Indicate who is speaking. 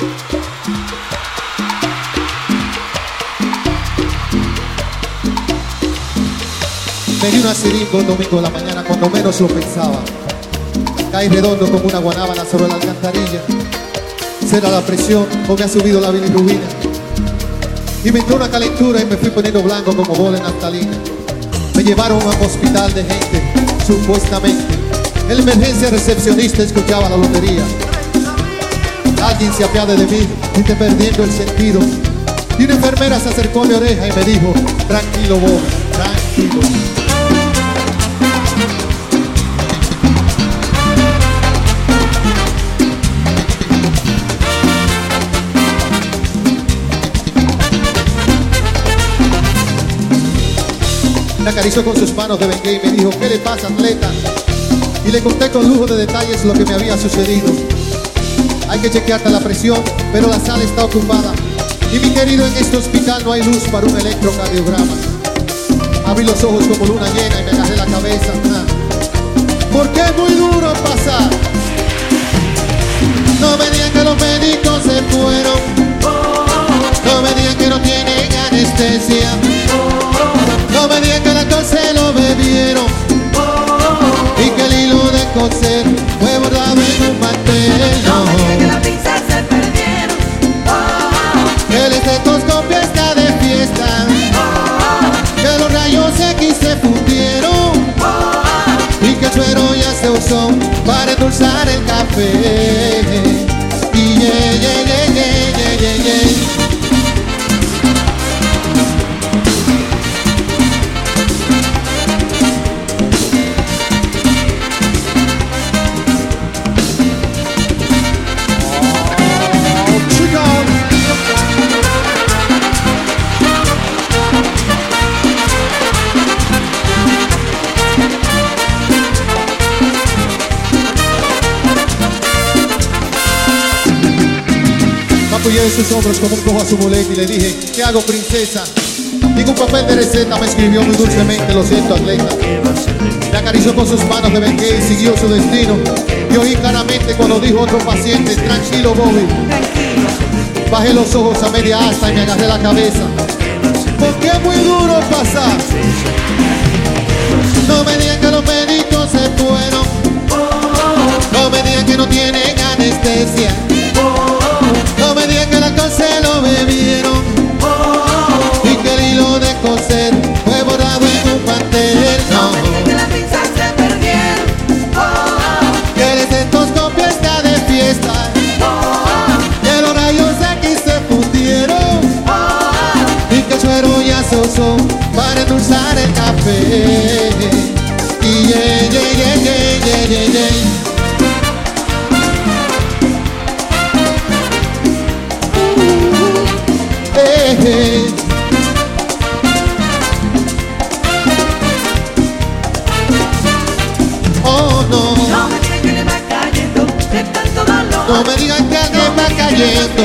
Speaker 1: Me di una siringa un domingo de la mañana cuando menos lo pensaba. Caí redondo como una guanábana sobre la alcantarilla. Será la presión o me ha subido la bilirrubina. Y me entró una calentura y me fui poniendo blanco como bola en naftalina. Me llevaron a un hospital de gente, supuestamente. En la emergencia recepcionista escuchaba la lotería. Alguien se apiade de mí, estoy perdiendo el sentido. Y una enfermera se acercó a mi oreja y me dijo: tranquilo, Bob, tranquilo. Me acarició con sus manos de bengué y me dijo: ¿qué le pasa, atleta? Y le conté con lujo de detalles lo que me había sucedido. Hay que chequearte la presión, pero la sala está ocupada. Y mi querido, en este hospital no hay luz para un electrocardiograma. Abrí los ojos como luna llena y me agarré la cabeza. Porque es muy duro pasar. No me digan que los médicos se fueron. No me digan que no tienen anestesia. No me digan que el alcohol se lo bebieron. Y que el hilo de coser fue bordado en un mantel.
Speaker 2: No me digan que las pinzas se perdieron.
Speaker 1: Que el estetoscopio está de fiesta. Que los rayos X se fundieron. Y que el suero ya se usó para endulzar el café. Y apoyé en sus hombros como un cojo a su muleta y le dije: ¿qué hago, princesa? Ningún papel de receta me escribió muy dulcemente: lo siento, atleta. Me acarició con sus manos de bengué y siguió su destino. Y oí claramente cuando dijo otro paciente: tranquilo, Bobby.
Speaker 2: Tranquilo.
Speaker 1: Bajé los ojos a media asta y me agarré la cabeza. Porque es muy duro pasar. No me digan que los médicos se fueron. No me digan que no tienen anestesia. No me digan que el alcohol se lo bebieron. Y que el hilo de coser fue bordado en un mantel.
Speaker 2: No me digan que las pinzas se perdieron.
Speaker 1: Que el estetoscopio está de fiesta. Que los rayos X se fundieron. Y que el suero ya se usó para endulzar el café. Y oh no.
Speaker 2: No me digan que le va cayendo de tanto dolor.
Speaker 1: No me digan que alguien va cayendo